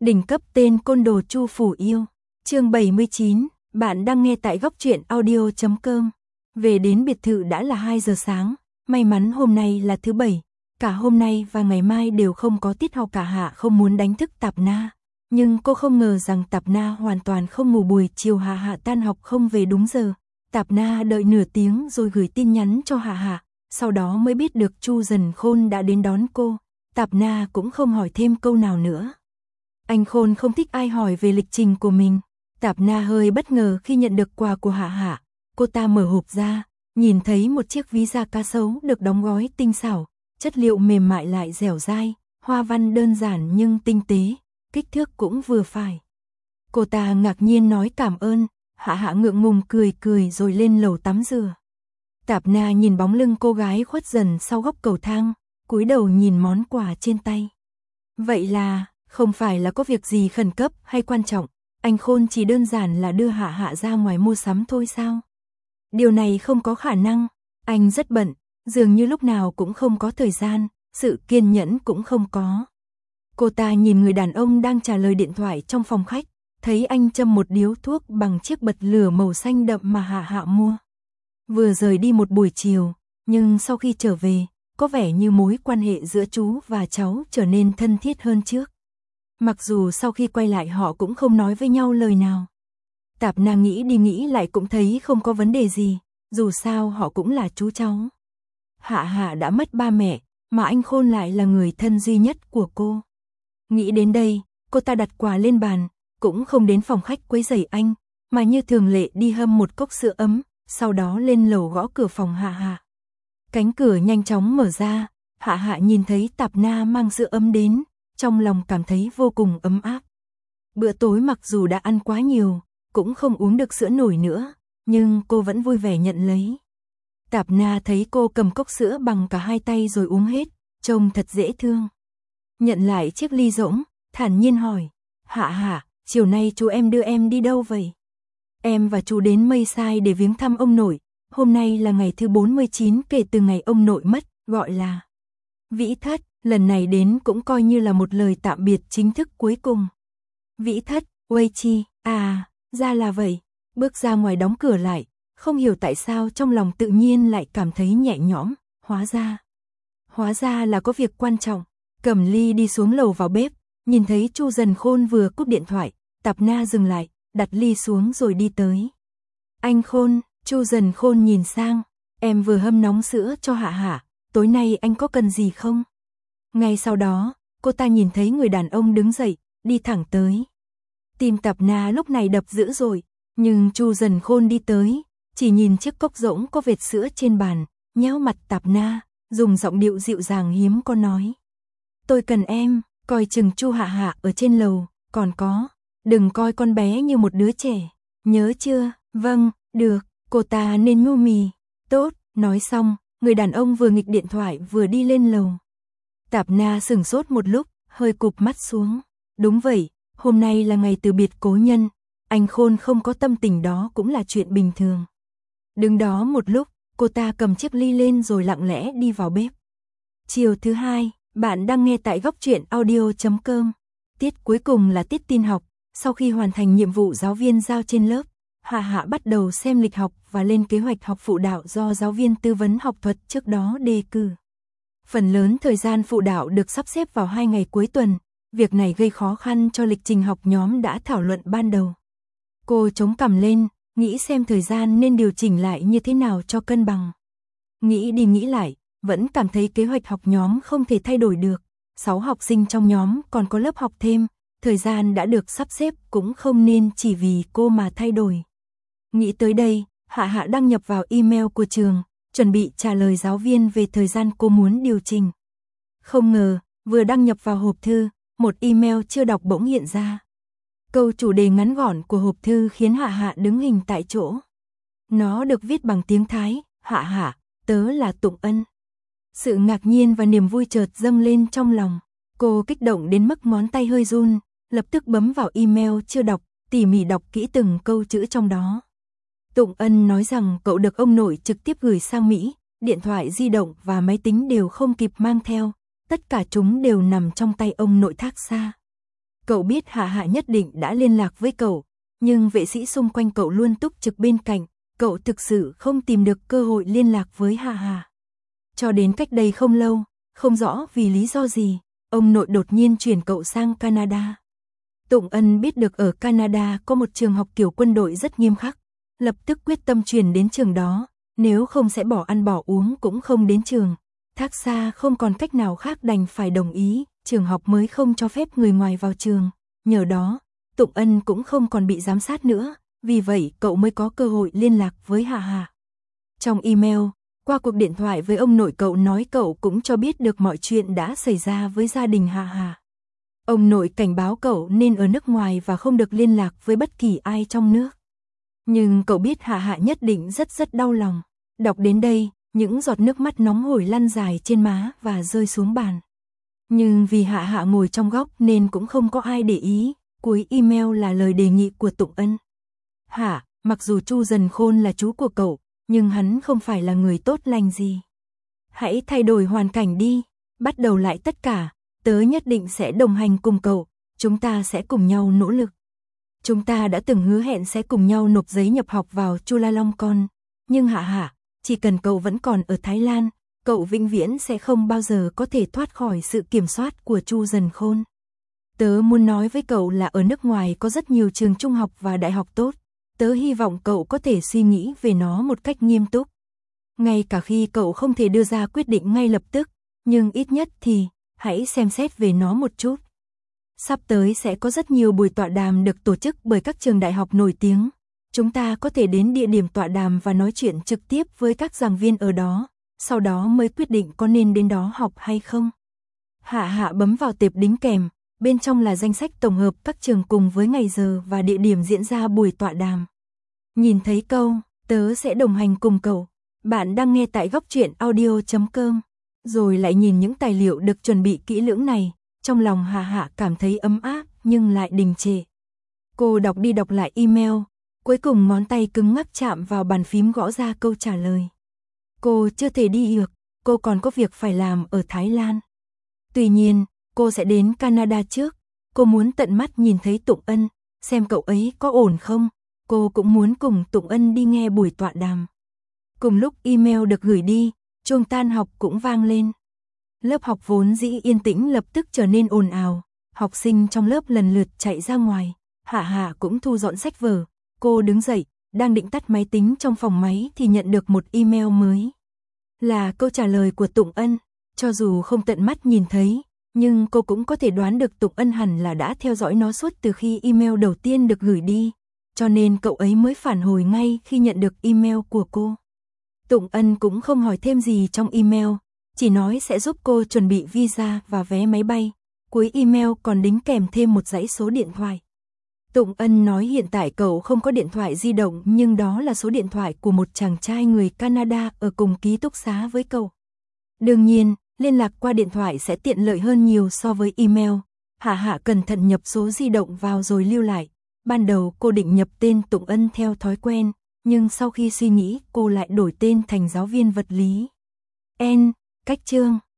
Đỉnh cấp tên côn đồ Chu Phủ Yêu. Chương 79, bạn đang nghe tại góc truyện audio.com. Về đến biệt thự đã là 2 giờ sáng, may mắn hôm nay là thứ Bảy, cả hôm nay và ngày mai đều không có tiết học. Cả Hạ không muốn đánh thức Tạp Na, nhưng cô không ngờ rằng Tạp Na hoàn toàn không ngủ. Buổi chiều Hạ tan học không về đúng giờ, Tạp Na đợi nửa tiếng rồi gửi tin nhắn cho Hạ, sau đó mới biết được Chu Dần Khôn đã đến đón cô. Tạp Na cũng không hỏi thêm câu nào nữa. Anh Khôn không thích ai hỏi về lịch trình của mình. Tạp Na hơi bất ngờ khi nhận được quà của Hạ. Cô ta mở hộp ra, nhìn thấy một chiếc ví da cá sấu được đóng gói tinh xảo, chất liệu mềm mại lại dẻo dai, hoa văn đơn giản nhưng tinh tế, kích thước cũng vừa phải. Cô ta ngạc nhiên nói cảm ơn, Hạ ngượng ngùng cười rồi lên lầu tắm rửa. Tạp Na nhìn bóng lưng cô gái khuất dần sau góc cầu thang, cúi đầu nhìn món quà trên tay. Vậy là, không phải là có việc gì khẩn cấp hay quan trọng, anh Khôn chỉ đơn giản là đưa Hạ ra ngoài mua sắm thôi sao? Điều này không có khả năng, anh rất bận, dường như lúc nào cũng không có thời gian, sự kiên nhẫn cũng không có. Cô ta nhìn người đàn ông đang trả lời điện thoại trong phòng khách, thấy anh châm một điếu thuốc bằng chiếc bật lửa màu xanh đậm mà Hạ mua. Vừa rời đi một buổi chiều, nhưng sau khi trở về, có vẻ như mối quan hệ giữa chú và cháu trở nên thân thiết hơn trước. Mặc dù sau khi quay lại họ cũng không nói với nhau lời nào. Tạp Na nghĩ đi nghĩ lại cũng thấy không có vấn đề gì, dù sao họ cũng là chú cháu. Hạ đã mất ba mẹ, mà anh Khôn lại là người thân duy nhất của cô. Nghĩ đến đây, cô ta đặt quà lên bàn, cũng không đến phòng khách quấy rầy anh, mà như thường lệ đi hâm một cốc sữa ấm, sau đó lên lầu gõ cửa phòng Hạ. Cánh cửa nhanh chóng mở ra, Hạ nhìn thấy Tạp Na mang sữa ấm đến, trong lòng cảm thấy vô cùng ấm áp. Bữa tối mặc dù đã ăn quá nhiều, cũng không uống được sữa nổi nữa, nhưng cô vẫn vui vẻ nhận lấy. Tạp Na thấy cô cầm cốc sữa bằng cả hai tay rồi uống hết, trông thật dễ thương. Nhận lại chiếc ly rỗng, thản nhiên hỏi, Hạ, chiều nay chú em đưa em đi đâu vậy? Em và chú đến Mây Sai để viếng thăm ông nội, hôm nay là ngày thứ 49 kể từ ngày ông nội mất, gọi là Vĩ Thất, lần này đến cũng coi như là một lời tạm biệt chính thức cuối cùng. Vĩ Thất, Wei Chi, ra là vậy, bước ra ngoài đóng cửa lại, không hiểu tại sao trong lòng tự nhiên lại cảm thấy nhẹ nhõm, hóa ra là có việc quan trọng. Cầm ly đi xuống lầu vào bếp, nhìn thấy Chu Dần Khôn vừa cúp điện thoại, Tạp Na dừng lại, đặt ly xuống rồi đi tới. Anh Khôn, Chu Dần Khôn nhìn sang, em vừa hâm nóng sữa cho Hạ, tối nay anh có cần gì không? Ngay sau đó, cô ta nhìn thấy người đàn ông đứng dậy, đi thẳng tới. Tim Tạp Na lúc này đập dữ rồi, nhưng Chu Dần Khôn đi tới, chỉ nhìn chiếc cốc rỗng có vệt sữa trên bàn, nhéo mặt Tạp Na, dùng giọng điệu dịu dàng hiếm có nói. Tôi cần em, coi chừng Chu Hạ ở trên lầu, còn có, đừng coi con bé như một đứa trẻ, nhớ chưa? Vâng, được, cô ta nên nhu mì. Tốt, nói xong, người đàn ông vừa nghịch điện thoại vừa đi lên lầu. Tạp Na sửng sốt một lúc, hơi cụp mắt xuống. Đúng vậy, hôm nay là ngày từ biệt cố nhân, anh Khôn không có tâm tình đó cũng là chuyện bình thường. Đứng đó một lúc, cô ta cầm chiếc ly lên rồi lặng lẽ đi vào bếp. Chiều thứ hai, bạn đang nghe tại góc truyện audio.com. Tiết cuối cùng là tiết tin học, sau khi hoàn thành nhiệm vụ giáo viên giao trên lớp, Hạ bắt đầu xem lịch học và lên kế hoạch học phụ đạo do giáo viên tư vấn học thuật trước đó đề cử. Phần lớn thời gian phụ đạo được sắp xếp vào 2 ngày cuối tuần, việc này gây khó khăn cho lịch trình học nhóm đã thảo luận ban đầu. Cô chống cằm lên, nghĩ xem thời gian nên điều chỉnh lại như thế nào cho cân bằng. Nghĩ đi nghĩ lại, vẫn cảm thấy kế hoạch học nhóm không thể thay đổi được. 6 học sinh trong nhóm còn có lớp học thêm, thời gian đã được sắp xếp cũng không nên chỉ vì cô mà thay đổi. Nghĩ tới đây, Hạ đăng nhập vào email của trường, chuẩn bị trả lời giáo viên về thời gian cô muốn điều chỉnh. Không ngờ, vừa đăng nhập vào hộp thư, một email chưa đọc bỗng hiện ra. Câu chủ đề ngắn gọn của hộp thư khiến Hạ đứng hình tại chỗ. Nó được viết bằng tiếng Thái, Hạ, tớ là Tụng Ân. Sự ngạc nhiên và niềm vui chợt dâng lên trong lòng. Cô kích động đến mức ngón tay hơi run, lập tức bấm vào email chưa đọc, tỉ mỉ đọc kỹ từng câu chữ trong đó. Tụng Ân nói rằng cậu được ông nội trực tiếp gửi sang Mỹ, điện thoại di động và máy tính đều không kịp mang theo, tất cả chúng đều nằm trong tay ông nội thác xa. Cậu biết Hạ Hạ nhất định đã liên lạc với cậu, nhưng vệ sĩ xung quanh cậu luôn túc trực bên cạnh, cậu thực sự không tìm được cơ hội liên lạc với Hạ Hạ. Cho đến cách đây không lâu, không rõ vì lý do gì, ông nội đột nhiên chuyển cậu sang Canada. Tụng Ân biết được ở Canada có một trường học kiểu quân đội rất nghiêm khắc, lập tức quyết tâm chuyển đến trường đó, nếu không sẽ bỏ ăn bỏ uống cũng không đến trường. Thác Sa không còn cách nào khác đành phải đồng ý, trường học mới không cho phép người ngoài vào trường. Nhờ đó, Tụng Ân cũng không còn bị giám sát nữa, vì vậy cậu mới có cơ hội liên lạc với Hạ Hạ. Trong email, qua cuộc điện thoại với ông nội cậu nói cậu cũng cho biết được mọi chuyện đã xảy ra với gia đình Hạ Hạ. Ông nội cảnh báo cậu nên ở nước ngoài và không được liên lạc với bất kỳ ai trong nước. Nhưng cậu biết Hạ Hạ nhất định rất đau lòng. Đọc đến đây, những giọt nước mắt nóng hổi lăn dài trên má và rơi xuống bàn. Nhưng vì Hạ Hạ ngồi trong góc nên cũng không có ai để ý. Cuối email là lời đề nghị của Tụng Ân. Hạ, mặc dù Chu Dần Khôn là chú của cậu, nhưng hắn không phải là người tốt lành gì. Hãy thay đổi hoàn cảnh đi, bắt đầu lại tất cả, tớ nhất định sẽ đồng hành cùng cậu, chúng ta sẽ cùng nhau nỗ lực. Chúng ta đã từng hứa hẹn sẽ cùng nhau nộp giấy nhập học vào Chulalongkorn, nhưng Hạ Hạ, chỉ cần cậu vẫn còn ở Thái Lan, cậu vĩnh viễn sẽ không bao giờ có thể thoát khỏi sự kiểm soát của Chu Dần Khôn. Tớ muốn nói với cậu là ở nước ngoài có rất nhiều trường trung học và đại học tốt, tớ hy vọng cậu có thể suy nghĩ về nó một cách nghiêm túc. Ngay cả khi cậu không thể đưa ra quyết định ngay lập tức, nhưng ít nhất thì hãy xem xét về nó một chút. Sắp tới sẽ có rất nhiều buổi tọa đàm được tổ chức bởi các trường đại học nổi tiếng. Chúng ta có thể đến địa điểm tọa đàm và nói chuyện trực tiếp với các giảng viên ở đó, sau đó mới quyết định có nên đến đó học hay không. Hạ Hạ bấm vào tệp đính kèm, bên trong là danh sách tổng hợp các trường cùng với ngày giờ và địa điểm diễn ra buổi tọa đàm. Nhìn thấy câu, tớ sẽ đồng hành cùng cậu. Bạn đang nghe tại góc truyện audio.com. Rồi lại nhìn những tài liệu được chuẩn bị kỹ lưỡng này, trong lòng Hạ Hạ cảm thấy ấm áp nhưng lại đình trệ. Cô đọc đi đọc lại email, cuối cùng ngón tay cứng ngắc chạm vào bàn phím gõ ra câu trả lời. Cô chưa thể đi được, cô còn có việc phải làm ở Thái Lan. Tuy nhiên, cô sẽ đến Canada trước, cô muốn tận mắt nhìn thấy Tụng Ân, xem cậu ấy có ổn không, cô cũng muốn cùng Tụng Ân đi nghe buổi tọa đàm. Cùng lúc email được gửi đi, chuông tan học cũng vang lên. Lớp học vốn dĩ yên tĩnh lập tức trở nên ồn ào, học sinh trong lớp lần lượt chạy ra ngoài. Hạ Hạ cũng thu dọn sách vở, cô đứng dậy, đang định tắt máy tính trong phòng máy thì nhận được một email mới. Là câu trả lời của Tụng Ân, cho dù không tận mắt nhìn thấy, nhưng cô cũng có thể đoán được Tụng Ân hẳn là đã theo dõi nó suốt từ khi email đầu tiên được gửi đi, cho nên cậu ấy mới phản hồi ngay khi nhận được email của cô. Tụng Ân cũng không hỏi thêm gì trong email, chỉ nói sẽ giúp cô chuẩn bị visa và vé máy bay. Cuối email còn đính kèm thêm một dãy số điện thoại. Tụng Ân nói hiện tại cậu không có điện thoại di động nhưng đó là số điện thoại của một chàng trai người Canada ở cùng ký túc xá với cậu. Đương nhiên, liên lạc qua điện thoại sẽ tiện lợi hơn nhiều so với email. Hạ Hạ cẩn thận nhập số di động vào rồi lưu lại. Ban đầu cô định nhập tên Tụng Ân theo thói quen, nhưng sau khi suy nghĩ cô lại đổi tên thành giáo viên vật lý. Cách chương